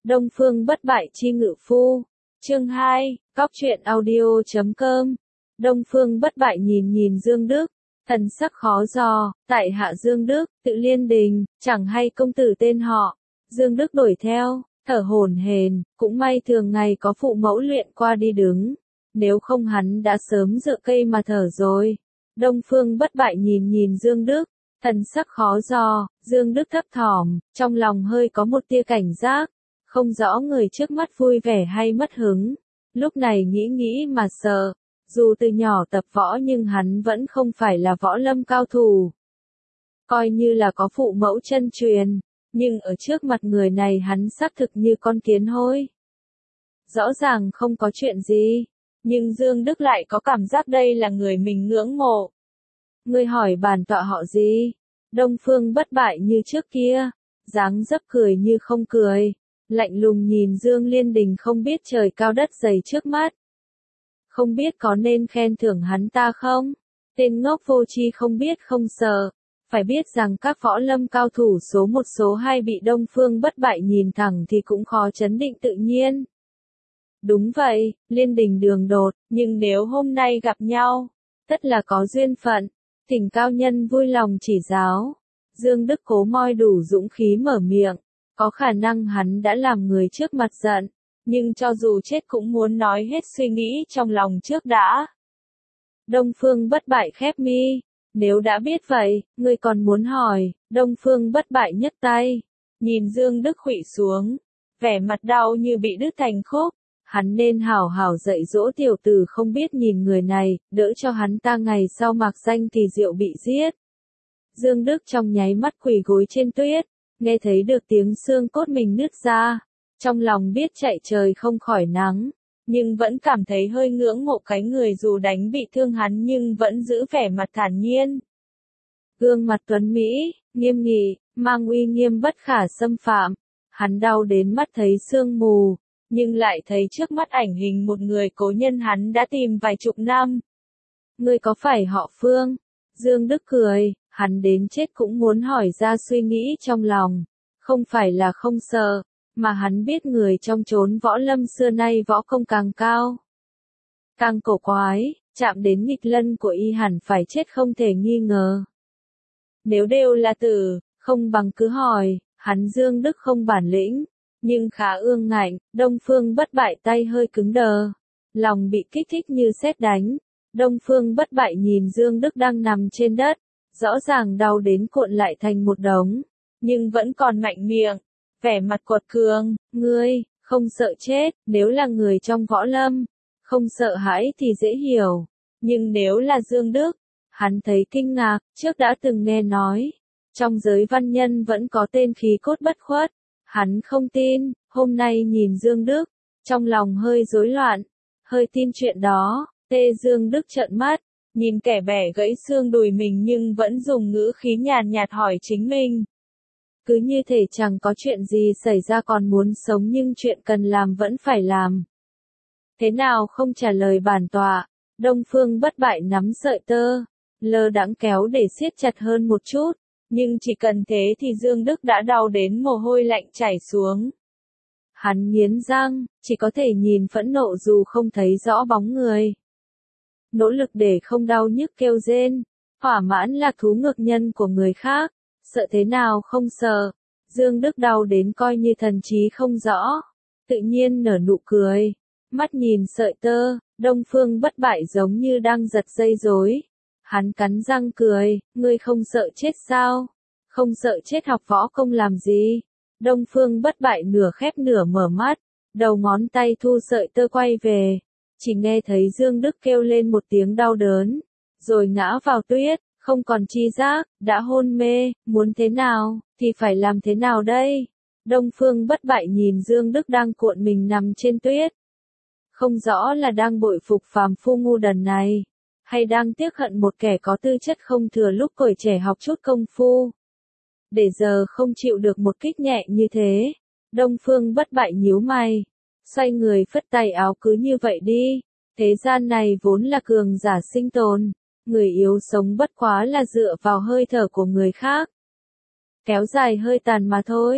Đông Phương bất bại chi ngự phu. Chương 2, Cóc truyện audio.com. Đông Phương bất bại nhìn Dương Đức, thần sắc khó dò, tại hạ Dương Đức, tự Liên Đình, chẳng hay công tử tên họ. Dương Đức đuổi theo, thở hổn hển, cũng may thường ngày có phụ mẫu luyện qua đi đứng, nếu không hắn đã sớm dựa cây mà thở rồi. Đông Phương bất bại nhìn Dương Đức, thần sắc khó dò, Dương Đức thấp thỏm, trong lòng hơi có một tia cảnh giác, không rõ người trước mắt vui vẻ hay mất hứng. Lúc này nghĩ mà sợ, dù từ nhỏ tập võ nhưng hắn vẫn không phải là võ lâm cao thủ. Coi như là có phụ mẫu chân truyền, nhưng ở trước mặt người này hắn xác thực như con kiến hôi. Rõ ràng không có chuyện gì, nhưng Dương Đức lại có cảm giác đây là người mình ngưỡng mộ. Ngươi hỏi bản tọa họ gì? Đông Phương bất bại như trước kia, dáng dấp cười như không cười, lạnh lùng nhìn Dương Liên Đình không biết trời cao đất dày trước mắt. Không biết có nên khen thưởng hắn ta không? Tên ngốc vô tri không biết không sợ. Phải biết rằng các võ lâm cao thủ số 1 số 2 bị Đông Phương bất bại nhìn thẳng thì cũng khó trấn định tự nhiên. Đúng vậy, Liên Đình đường đột, nhưng nếu hôm nay gặp nhau, tất là có duyên phận. Thỉnh cao nhân vui lòng chỉ giáo. Dương Đức cố moi đủ dũng khí mở miệng. Có khả năng hắn đã làm người trước mặt giận, nhưng cho dù chết cũng muốn nói hết suy nghĩ trong lòng trước đã. Đông Phương bất bại khép mi. Nếu đã biết vậy, ngươi còn muốn hỏi? Đông Phương bất bại nhấc tay, nhìn Dương Đức khuỵu xuống, vẻ mặt đau như bị đứt thành khúc. Hắn nên hảo hảo dạy dỗ tiểu tử không biết nhìn người này, đỡ cho hắn ta ngày sau mạc danh thì rượu bị giết. Dương Đức trong nháy mắt quỳ gối trên tuyết, nghe thấy được tiếng xương cốt mình nứt ra, trong lòng biết chạy trời không khỏi nắng, nhưng vẫn cảm thấy hơi ngưỡng mộ cái người dù đánh bị thương hắn nhưng vẫn giữ vẻ mặt thản nhiên. Gương mặt tuấn Mỹ, nghiêm nghị, mang uy nghiêm bất khả xâm phạm, hắn đau đến mắt thấy sương mù, nhưng lại thấy trước mắt ảnh hình một người cố nhân hắn đã tìm vài chục năm. Ngươi có phải họ Phương? Dương Đức cười, hắn đến chết cũng muốn hỏi ra suy nghĩ trong lòng, không phải là không sợ, mà hắn biết người trong chốn võ lâm xưa nay võ công càng cao, càng cổ quái, chạm đến nghịch lân của y hẳn phải chết không thể nghi ngờ. Nếu đều là tử, không bằng cứ hỏi, hắn Dương Đức không bản lĩnh, nhưng khá ương ngạnh. Đông Phương bất bại tay hơi cứng đờ, lòng bị kích thích như sét đánh. Đông Phương bất bại nhìn Dương Đức đang nằm trên đất, rõ ràng đau đến cuộn lại thành một đống, nhưng vẫn còn mạnh miệng, vẻ mặt quật cường. Ngươi, không sợ chết, nếu là người trong võ lâm, không sợ hãi thì dễ hiểu, nhưng nếu là Dương Đức, hắn thấy kinh ngạc, trước đã từng nghe nói, trong giới văn nhân vẫn có tên khí cốt bất khuất, hắn không tin, hôm nay nhìn Dương Đức, trong lòng hơi rối loạn, hơi tin chuyện đó. Dương Đức trợn mắt, nhìn kẻ bẻ gãy xương đùi mình nhưng vẫn dùng ngữ khí nhàn nhạt hỏi chính mình. Cứ như thể chẳng có chuyện gì xảy ra còn muốn sống nhưng chuyện cần làm vẫn phải làm. Thế nào không trả lời bản tọa? Đông Phương bất bại nắm sợi tơ, lơ đãng kéo để siết chặt hơn một chút, nhưng chỉ cần thế thì Dương Đức đã đau đến mồ hôi lạnh chảy xuống. Hắn nghiến răng, chỉ có thể nhìn phẫn nộ dù không thấy rõ bóng người. Nỗ lực để không đau nhức kêu rên, thỏa mãn là thú ngược nhân của người khác, sợ thế nào không sợ. Dương Đức đau đến coi như thần trí không rõ, tự nhiên nở nụ cười, mắt nhìn sợi tơ. Đông Phương bất bại giống như đang giật dây rối. Hắn cắn răng cười, ngươi không sợ chết sao? Không sợ chết học võ công làm gì? Đông Phương bất bại nửa khép nửa mở mắt, đầu ngón tay thu sợi tơ quay về. Chỉ nghe thấy Dương Đức kêu lên một tiếng đau đớn, rồi ngã vào tuyết, không còn tri giác, đã hôn mê. Muốn thế nào, thì phải làm thế nào đây? Đông Phương bất bại nhìn Dương Đức đang cuộn mình nằm trên tuyết. Không rõ là đang bội phục phàm phu ngu đần này, hay đang tiếc hận một kẻ có tư chất không thừa lúc tuổi trẻ học chút công phu. Để giờ không chịu được một kích nhẹ như thế, Đông Phương bất bại nhíu mày, xoay người phất tay áo cứ như vậy đi. Thế gian này vốn là cường giả sinh tồn, người yếu sống bất quá là dựa vào hơi thở của người khác. Kéo dài hơi tàn mà thôi.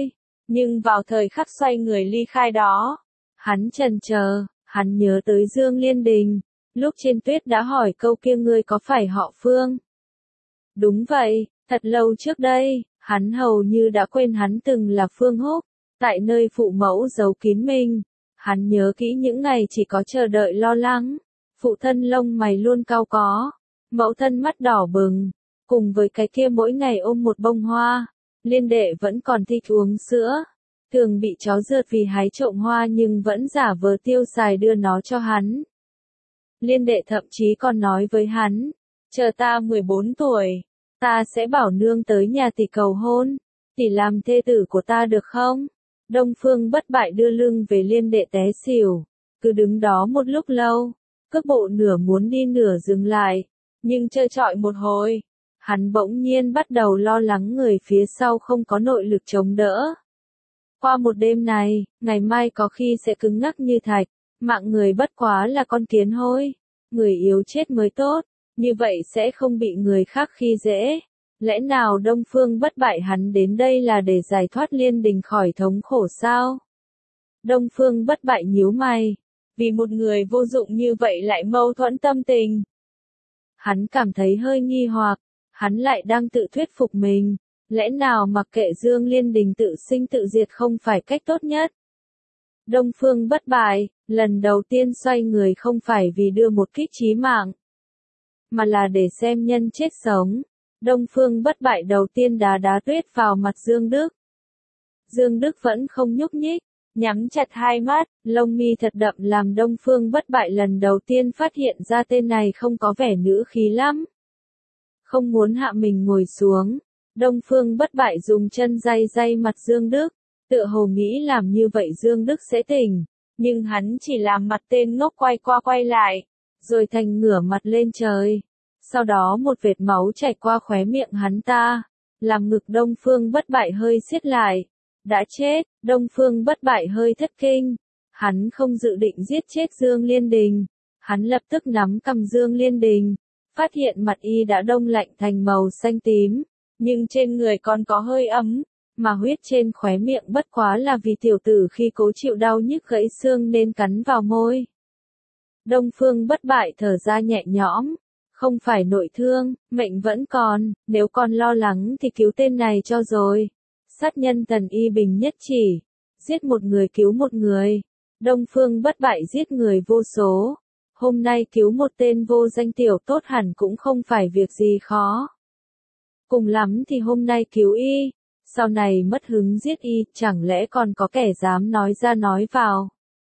Nhưng vào thời khắc xoay người ly khai đó, hắn chần chờ, hắn nhớ tới Dương Liên Đình. Lúc trên tuyết đã hỏi câu kia ngươi có phải họ Phương? Đúng vậy, thật lâu trước đây, hắn hầu như đã quên hắn từng là Phương Húc. Tại nơi phụ mẫu giấu kín mình, hắn nhớ kỹ những ngày chỉ có chờ đợi lo lắng. Phụ thân lông mày luôn cau có, mẫu thân mắt đỏ bừng, cùng với cái kia mỗi ngày ôm một bông hoa. Liên đệ vẫn còn thích uống sữa, thường bị chó rượt vì hái trộm hoa nhưng vẫn giả vờ tiêu xài đưa nó cho hắn. Liên đệ thậm chí còn nói với hắn, chờ ta 14 tuổi, ta sẽ bảo nương tới nhà tỷ cầu hôn, tỷ làm thê tử của ta được không? Đông Phương Bất Bại đưa lưng về Liên đệ té xỉu, cứ đứng đó một lúc lâu, cước bộ nửa muốn đi nửa dừng lại, nhưng chơi chọi một hồi, hắn bỗng nhiên bắt đầu lo lắng người phía sau không có nội lực chống đỡ. Qua một đêm này, ngày mai có khi sẽ cứng ngắc như thạch, mạng người bất quá là con kiến hôi, người yếu chết mới tốt, như vậy sẽ không bị người khác khi dễ. Lẽ nào Đông Phương Bất Bại hắn đến đây là để giải thoát Liên Đình khỏi thống khổ sao? Đông Phương Bất Bại nhíu mày, vì một người vô dụng như vậy lại mâu thuẫn tâm tình. Hắn cảm thấy hơi nghi hoặc, hắn lại đang tự thuyết phục mình, lẽ nào mặc kệ Dương Liên Đình tự sinh tự diệt không phải cách tốt nhất? Đông Phương Bất Bại, lần đầu tiên xoay người không phải vì đưa một kích chí mạng, mà là để xem nhân chết sống. Đông Phương Bất Bại đầu tiên đá tuyết vào mặt Dương Đức. Dương Đức vẫn không nhúc nhích, nhắm chặt hai mắt, lông mi thật đậm làm Đông Phương Bất Bại lần đầu tiên phát hiện ra tên này không có vẻ nữ khí lắm. Không muốn hạ mình ngồi xuống, Đông Phương Bất Bại dùng chân day mặt Dương Đức, tựa hồ nghĩ làm như vậy Dương Đức sẽ tỉnh, nhưng hắn chỉ làm mặt tên ngốc quay qua quay lại, rồi thành ngửa mặt lên trời. Sau đó một vệt máu chảy qua khóe miệng hắn ta, làm ngực Đông Phương Bất Bại hơi siết lại. Đã chết, Đông Phương Bất Bại hơi thất kinh. Hắn không dự định giết chết Dương Liên Đình. Hắn lập tức nắm cầm Dương Liên Đình, phát hiện mặt y đã đông lạnh thành màu xanh tím, nhưng trên người còn có hơi ấm, mà huyết trên khóe miệng bất quá là vì tiểu tử khi cố chịu đau nhức gãy xương nên cắn vào môi. Đông Phương Bất Bại thở ra nhẹ nhõm. Không phải nội thương, mệnh vẫn còn, nếu còn lo lắng thì cứu tên này cho rồi. Sát nhân Tần Y Bình nhất chỉ, giết một người cứu một người. Đông Phương Bất Bại giết người vô số. Hôm nay cứu một tên vô danh tiểu tốt hẳn cũng không phải việc gì khó. Cùng lắm thì hôm nay cứu y, sau này mất hứng giết y, chẳng lẽ còn có kẻ dám nói ra nói vào.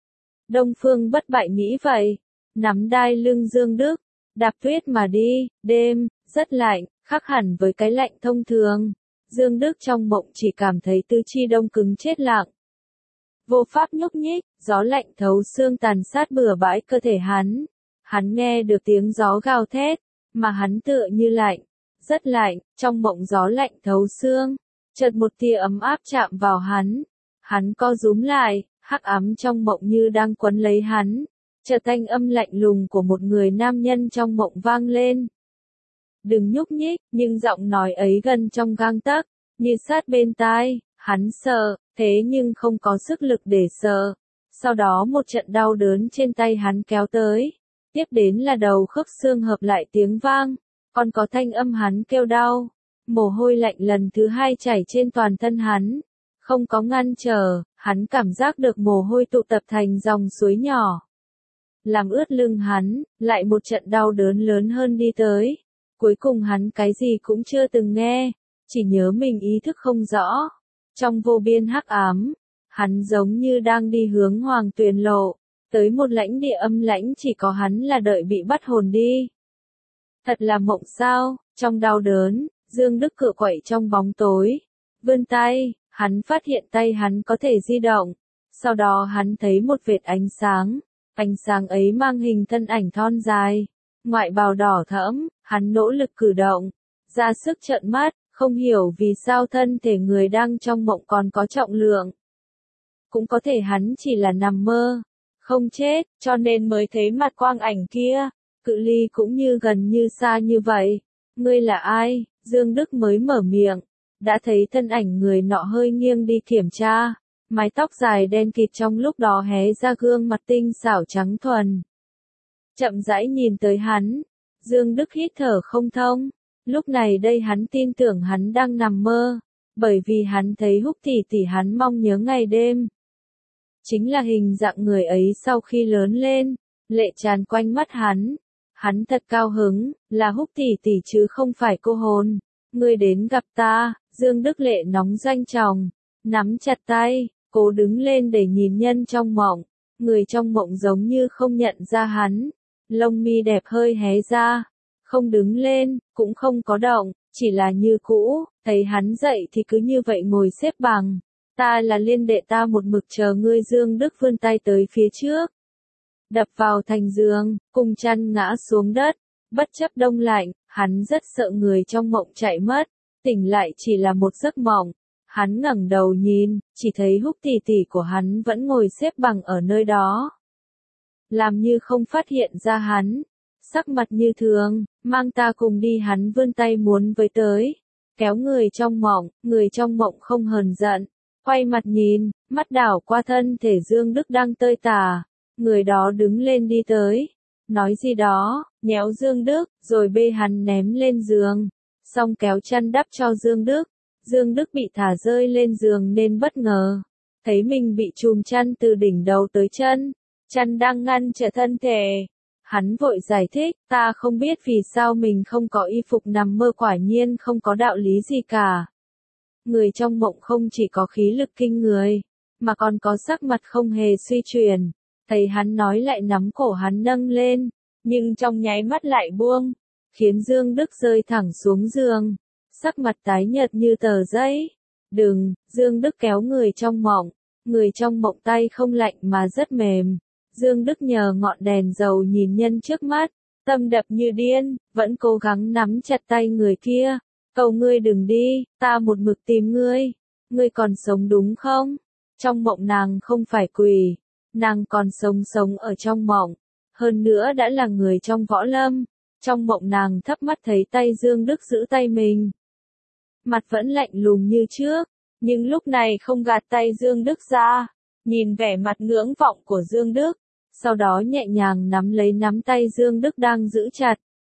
Đông Phương Bất Bại nghĩ vậy, nắm đai lưng Dương Đức. Đạp tuyết mà đi, đêm, rất lạnh, khác hẳn với cái lạnh thông thường. Dương Đức trong mộng chỉ cảm thấy tứ chi đông cứng chết lặng. Vô pháp nhúc nhích, gió lạnh thấu xương tàn sát bừa bãi cơ thể hắn. Hắn nghe được tiếng gió gào thét, mà hắn tựa như lạnh, rất lạnh, trong mộng gió lạnh thấu xương. Chợt một tia ấm áp chạm vào hắn. Hắn co rúm lại, hắc ám trong mộng như đang quấn lấy hắn. Chợt thanh âm lạnh lùng của một người nam nhân trong mộng vang lên. Đừng nhúc nhích, nhưng giọng nói ấy gần trong gang tấc, như sát bên tai, hắn sợ, thế nhưng không có sức lực để sợ. Sau đó một trận đau đớn trên tay hắn kéo tới, tiếp đến là đầu khớp xương hợp lại tiếng vang, còn có thanh âm hắn kêu đau. Mồ hôi lạnh lần thứ hai chảy trên toàn thân hắn, không có ngăn trở, hắn cảm giác được mồ hôi tụ tập thành dòng suối nhỏ. Làm ướt lưng hắn, lại một trận đau đớn lớn hơn đi tới. Cuối cùng hắn cái gì cũng chưa từng nghe, chỉ nhớ mình ý thức không rõ. Trong vô biên hắc ám, hắn giống như đang đi hướng Hoàng Tuyền Lộ, tới một lãnh địa âm lãnh chỉ có hắn là đợi bị bắt hồn đi. Thật là mộng sao, trong đau đớn, Dương Đức cựa quậy trong bóng tối, vươn tay, hắn phát hiện tay hắn có thể di động. Sau đó hắn thấy một vệt ánh sáng ấy mang hình thân ảnh thon dài, ngoại bào đỏ thẫm, hắn nỗ lực cử động, ra sức trợn mắt, không hiểu vì sao thân thể người đang trong mộng còn có trọng lượng. Cũng có thể hắn chỉ là nằm mơ, không chết, cho nên mới thấy mặt quang ảnh kia, cự ly cũng như gần như xa như vậy. Ngươi là ai? Dương Đức mới mở miệng, đã thấy thân ảnh người nọ hơi nghiêng đi kiểm tra, mái tóc dài đen kịt trong lúc đó hé ra gương mặt tinh xảo trắng thuần. Chậm rãi nhìn tới hắn, Dương Đức hít thở không thông, lúc này đây hắn tin tưởng hắn đang nằm mơ, bởi vì hắn thấy Húc tỷ tỷ hắn mong nhớ ngày đêm. Chính là hình dạng người ấy sau khi lớn lên, lệ tràn quanh mắt hắn thật cao hứng, là Húc tỷ tỷ chứ không phải cô hồn. Ngươi đến gặp ta, Dương Đức lệ nóng danh chồng, nắm chặt tay, cố đứng lên để nhìn nhân trong mộng, người trong mộng giống như không nhận ra hắn, lông mi đẹp hơi hé ra, không đứng lên, cũng không có động, chỉ là như cũ, thấy hắn dậy thì cứ như vậy ngồi xếp bằng. Ta là Liên đệ, ta một mực chờ ngươi. Dương Đức vươn tay tới phía trước, đập vào thành giường, cùng chăn ngã xuống đất, bất chấp đông lạnh, hắn rất sợ người trong mộng chạy mất, tỉnh lại chỉ là một giấc mộng. Hắn ngẩng đầu nhìn, chỉ thấy Húc tỷ tỷ của hắn vẫn ngồi xếp bằng ở nơi đó, làm như không phát hiện ra hắn, sắc mặt như thường, mang ta cùng đi. Hắn vươn tay muốn với tới, kéo người trong mộng không hờn giận, quay mặt nhìn, mắt đảo qua thân thể Dương Đức đang tơi tả, người đó đứng lên đi tới, nói gì đó, nhéo Dương Đức, rồi bê hắn ném lên giường, xong kéo chăn đắp cho Dương Đức. Dương Đức bị thả rơi lên giường nên bất ngờ, thấy mình bị trùm chăn từ đỉnh đầu tới chân, chăn đang ngăn trở thân thể. Hắn vội giải thích, ta không biết vì sao mình không có y phục nằm mơ, quả nhiên không có đạo lý gì cả. Người trong mộng không chỉ có khí lực kinh người, mà còn có sắc mặt không hề suy chuyển. Thấy hắn nói lại nắm cổ hắn nâng lên, nhưng trong nháy mắt lại buông, khiến Dương Đức rơi thẳng xuống giường, sắc mặt tái nhợt như tờ giấy. Đừng, Dương Đức kéo người trong mộng tay không lạnh mà rất mềm. Dương Đức nhờ ngọn đèn dầu nhìn nhân trước mắt, tâm đập như điên, vẫn cố gắng nắm chặt tay người kia. Cầu ngươi đừng đi, ta một mực tìm ngươi còn sống đúng không? Trong mộng nàng không phải quỷ, nàng còn sống ở trong mộng, hơn nữa đã là người trong võ lâm. Trong mộng nàng thấp mắt thấy tay Dương Đức giữ tay mình, mặt vẫn lạnh lùng như trước, nhưng lúc này không gạt tay Dương Đức ra, nhìn vẻ mặt ngưỡng vọng của Dương Đức, sau đó nhẹ nhàng nắm lấy nắm tay Dương Đức đang giữ chặt.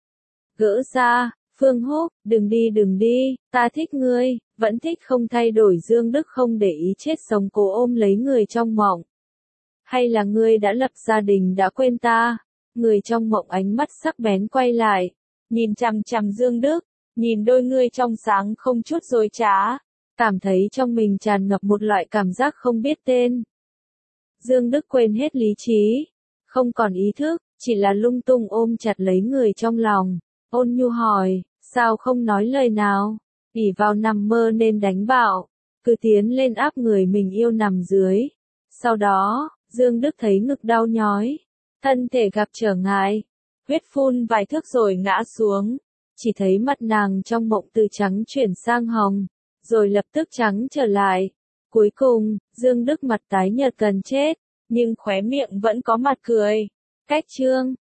Gỡ ra, Phương Húc, đừng đi, ta thích ngươi, vẫn thích không thay đổi. Dương Đức không để ý chết sống cố ôm lấy người trong mộng. Hay là ngươi đã lập gia đình đã quên ta? Người trong mộng ánh mắt sắc bén quay lại, nhìn chằm chằm Dương Đức, nhìn đôi ngươi trong sáng không chút dối trá, cảm thấy trong mình tràn ngập một loại cảm giác không biết tên. Dương Đức quên hết lý trí, không còn ý thức, chỉ là lung tung ôm chặt lấy người trong lòng, ôn nhu hỏi, sao không nói lời nào? Ỷ vào nằm mơ nên đánh bạo, cứ tiến lên áp người mình yêu nằm dưới. Sau đó, Dương Đức thấy ngực đau nhói, thân thể gặp trở ngại, huyết phun vài thước rồi ngã xuống, chỉ thấy mặt nàng trong mộng từ trắng chuyển sang hồng, rồi lập tức trắng trở lại. Cuối cùng, Dương Đức mặt tái nhợt gần chết, nhưng khóe miệng vẫn có mặt cười. Cách chương